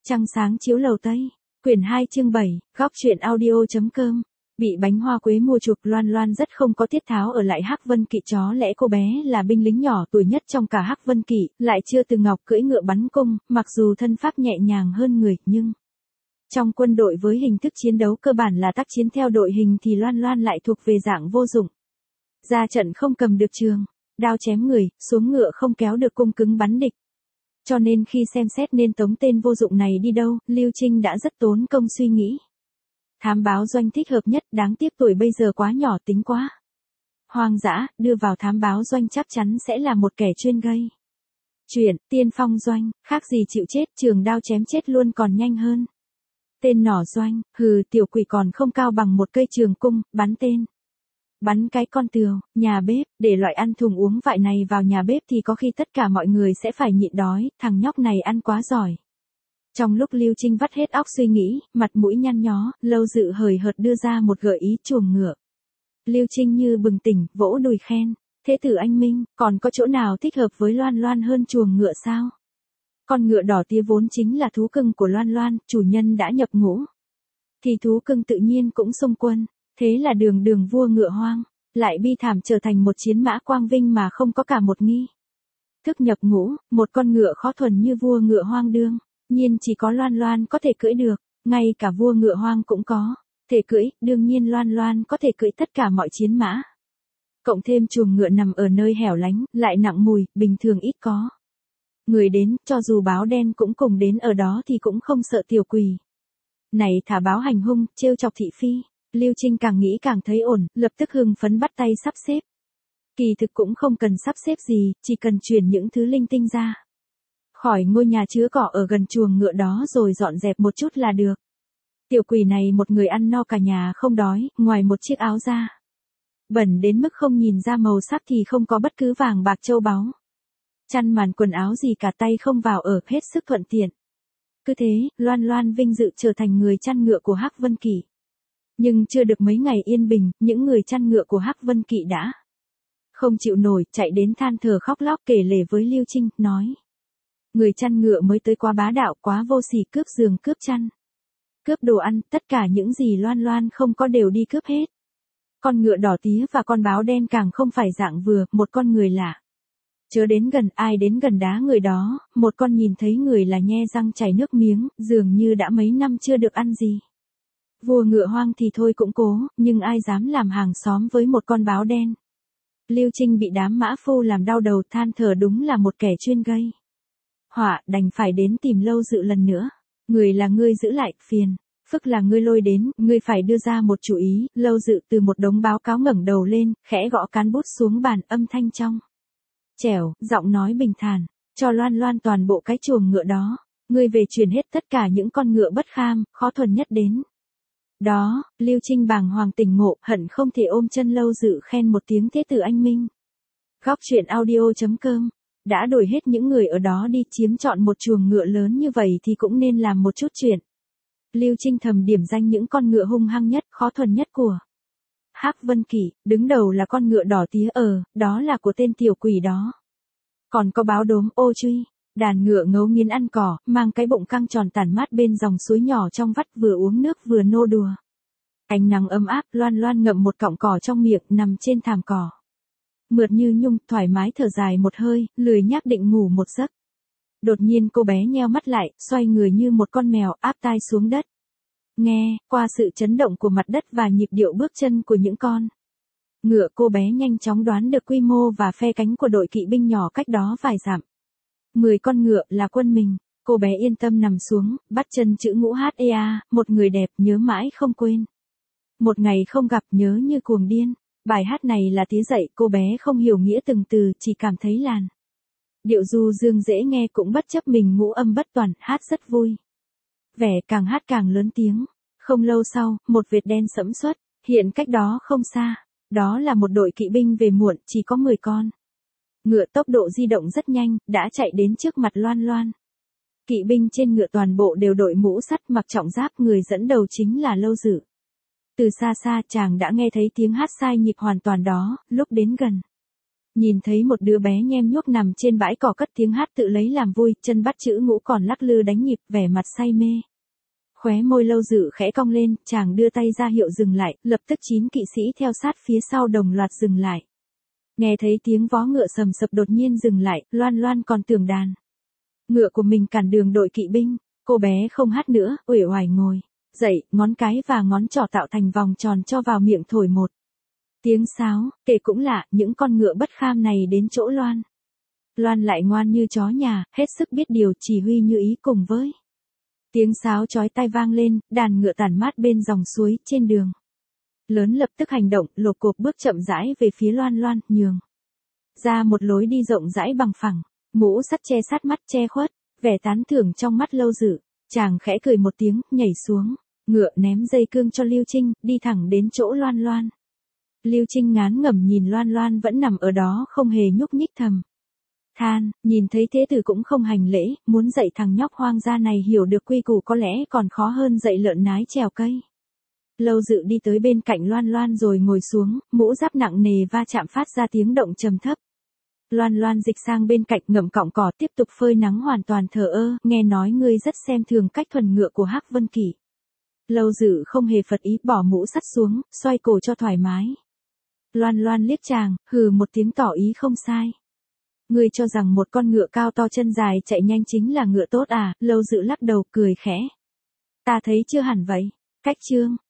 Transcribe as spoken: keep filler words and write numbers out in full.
Trăng sáng chiếu lầu Tây. Quyển hai chương bảy, góc truyện audio.com. Bị bánh hoa quế mua chuộc, Loan Loan rất không có tiết tháo ở lại Hắc Vân Kỵ. Chó lẽ cô bé là binh lính nhỏ tuổi nhất trong cả Hắc Vân Kỵ, lại chưa từng ngọc cưỡi ngựa bắn cung, mặc dù thân pháp nhẹ nhàng hơn người, nhưng trong quân đội với hình thức chiến đấu cơ bản là tác chiến theo đội hình thì Loan Loan lại thuộc về dạng vô dụng. Ra trận không cầm được trường đao chém người, xuống ngựa không kéo được cung cứng bắn địch. Cho nên khi xem xét nên tống tên vô dụng này đi đâu, Lưu Trinh đã rất tốn công suy nghĩ. Thám báo doanh thích hợp nhất, đáng tiếc tuổi bây giờ quá nhỏ, tính quá hoang dã, đưa vào thám báo doanh chắc chắn sẽ là một kẻ chuyên gây chuyện. Tiên phong doanh, khác gì chịu chết, trường đao chém chết luôn còn nhanh hơn. Tên nỏ doanh, hừ, tiểu quỷ còn không cao bằng một cây trường cung, bắn tên. Bắn cái con tường, nhà bếp, để loại ăn thùng uống vại này vào nhà bếp thì có khi tất cả mọi người sẽ phải nhịn đói, thằng nhóc này ăn quá giỏi. Trong lúc Lưu Trinh vắt hết óc suy nghĩ, mặt mũi nhăn nhó, Lâu Dự hời hợt đưa ra một gợi ý chuồng ngựa. Lưu Trinh như bừng tỉnh, vỗ đùi khen, thế tử anh minh, còn có chỗ nào thích hợp với Loan Loan hơn chuồng ngựa sao? Con ngựa đỏ tía vốn chính là thú cưng của Loan Loan, chủ nhân đã nhập ngũ thì thú cưng tự nhiên cũng xông quân. Thế là đường đường vua ngựa hoang, lại bi thảm trở thành một chiến mã quang vinh mà không có cả một nghi thức nhập ngũ. Một con ngựa khó thuần như vua ngựa hoang đương nhiên chỉ có Loan Loan có thể cưỡi được, ngay cả vua ngựa hoang cũng có thể cưỡi, đương nhiên Loan Loan có thể cưỡi tất cả mọi chiến mã. Cộng thêm chuồng ngựa nằm ở nơi hẻo lánh, lại nặng mùi, bình thường ít có người đến, cho dù báo đen cũng cùng đến ở đó thì cũng không sợ tiểu quỷ này thả báo hành hung, trêu chọc thị phi. Lưu Trinh càng nghĩ càng thấy ổn, lập tức hưng phấn bắt tay sắp xếp. Kỳ thực cũng không cần sắp xếp gì, chỉ cần chuyển những thứ linh tinh ra khỏi ngôi nhà chứa cỏ ở gần chuồng ngựa đó rồi dọn dẹp một chút là được. Tiểu quỷ này một người ăn no cả nhà không đói, ngoài một chiếc áo da bẩn đến mức không nhìn ra màu sắc thì không có bất cứ vàng bạc châu báu. Chăn màn quần áo gì cả, tay không vào ở, hết sức thuận tiện. Cứ thế, Loan Loan vinh dự trở thành người chăn ngựa của Hắc Vân Kỵ. Nhưng chưa được mấy ngày yên bình, những người chăn ngựa của Hắc Vân Kỵ đã không chịu nổi, chạy đến than thở khóc lóc kể lể với Lưu Trinh, nói: người chăn ngựa mới tới quá bá đạo, quá vô sỉ, cướp giường, cướp chăn, cướp đồ ăn, tất cả những gì Loan Loan không có đều đi cướp hết. Con ngựa đỏ tía và con báo đen càng không phải dạng vừa, một con người lạ chớ đến gần, ai đến gần đá người đó, một con nhìn thấy người là nhe răng chảy nước miếng, dường như đã mấy năm chưa được ăn gì. Vua ngựa hoang thì thôi cũng cố, nhưng ai dám làm hàng xóm với một con báo đen. Lưu Trinh bị đám mã phu làm đau đầu, than thở đúng là một kẻ chuyên gây họa, đành phải đến tìm Lâu Dự lần nữa. Người là ngươi giữ lại, phiền phức là ngươi lôi đến, ngươi phải đưa ra một chủ ý. Lâu Dự từ một đống báo cáo ngẩng đầu lên, khẽ gõ cán bút xuống bàn, âm thanh trong trẻo, giọng nói bình thản, cho Loan Loan toàn bộ cái chuồng ngựa đó. Ngươi về truyền hết tất cả những con ngựa bất kham, khó thuần nhất đến đó. Lưu Trinh bàng hoàng tỉnh ngộ, hận không thể ôm chân Lâu Dự khen một tiếng thế tử anh minh. Góc truyện audio.com. Đã đổi hết những người ở đó đi, chiếm trọn một chuồng ngựa lớn như vậy thì cũng nên làm một chút chuyện. Lưu Trinh thầm điểm danh những con ngựa hung hăng nhất, khó thuần nhất của Hắc Vân Kỵ. Đứng đầu là con ngựa đỏ tía, ờ, đó là của tên tiểu quỷ đó. Còn có báo đốm, ô truy, đàn ngựa ngấu nghiến ăn cỏ, mang cái bụng căng tròn tản mát bên dòng suối nhỏ trong vắt, vừa uống nước vừa nô đùa. Ánh nắng ấm áp, Loan Loan ngậm một cọng cỏ trong miệng, nằm trên thảm cỏ mượt như nhung, thoải mái thở dài một hơi, lười nhác định ngủ một giấc. Đột nhiên cô bé nheo mắt lại, xoay người như một con mèo, áp tai xuống đất. Nghe, qua sự chấn động của mặt đất và nhịp điệu bước chân của những con ngựa, cô bé nhanh chóng đoán được quy mô và phe cánh của đội kỵ binh nhỏ cách đó vài dặm. Mười con ngựa là quân mình. Cô bé yên tâm nằm xuống, bắt chân chữ ngũ hát e a, một người đẹp, nhớ mãi không quên. Một ngày không gặp, nhớ như cuồng điên. Bài hát này là tía dạy, cô bé không hiểu nghĩa từng từ, chỉ cảm thấy làn điệu du dương dễ nghe, cũng bất chấp mình ngũ âm bất toàn, hát rất vui vẻ, càng hát càng lớn tiếng. Không lâu sau, một vệt đen sẫm xuất hiện cách đó không xa. Đó là một đội kỵ binh về muộn, chỉ có mười con ngựa, tốc độ di động rất nhanh, đã chạy đến trước mặt Loan Loan. Kỵ binh trên ngựa toàn bộ đều đội mũ sắt, mặc trọng giáp, người dẫn đầu chính là Lâu Dự. Từ xa xa chàng đã nghe thấy tiếng hát sai nhịp hoàn toàn đó, lúc đến gần, Nhìn thấy một đứa bé nhem nhuốc nằm trên bãi cỏ cất tiếng hát tự lấy làm vui, chân bắt chữ ngũ còn lắc lư đánh nhịp, vẻ mặt say mê. Khóe môi Lâu Dự khẽ cong lên, chàng đưa tay ra hiệu dừng lại, lập tức chín kỵ sĩ theo sát phía sau đồng loạt dừng lại. Nghe thấy tiếng vó ngựa sầm sập đột nhiên dừng lại, Loan Loan còn tưởng đàn ngựa của mình cản đường đội kỵ binh, cô bé không hát nữa, uể oải ngồi dậy, ngón cái và ngón trỏ tạo thành vòng tròn cho vào miệng thổi một tiếng sáo, kể cũng lạ, những con ngựa bất kham này đến chỗ Loan. Loan lại ngoan như chó nhà, hết sức biết điều, chỉ huy như ý cùng với. Tiếng sáo chói tai vang lên, đàn ngựa tản mát bên dòng suối, trên đường lớn lập tức hành động, lộp cộp bước chậm rãi về phía Loan Loan, nhường ra một lối đi rộng rãi bằng phẳng, mũ sắt che sát mắt che khuất, vẻ tán thưởng trong mắt Lâu Dự, chàng khẽ cười một tiếng, nhảy xuống ngựa ném dây cương cho Lưu Trinh, đi thẳng đến chỗ Loan Loan. Lưu Trinh ngán ngẩm nhìn Loan Loan vẫn nằm ở đó không hề nhúc nhích thầm than, nhìn thấy thế tử cũng không hành lễ, muốn dạy thằng nhóc hoang gia này hiểu được quy củ có lẽ còn khó hơn dạy lợn nái trèo cây. Lâu Dự đi tới bên cạnh Loan Loan rồi ngồi xuống, mũ giáp nặng nề va chạm phát ra tiếng động trầm thấp. Loan Loan dịch sang bên cạnh ngậm cọng cỏ tiếp tục phơi nắng hoàn toàn thờ ơ, nghe nói ngươi rất xem thường cách thuần ngựa của Hắc Vân Kỷ. Lâu Dự không hề phật ý, bỏ mũ sắt xuống, xoay cổ cho thoải mái. Loan Loan liếc chàng, hừ một tiếng tỏ ý không sai. Ngươi cho rằng một con ngựa cao to chân dài chạy nhanh chính là ngựa tốt à? Lâu Dự lắc đầu cười khẽ. Ta thấy chưa hẳn vậy. Cách chương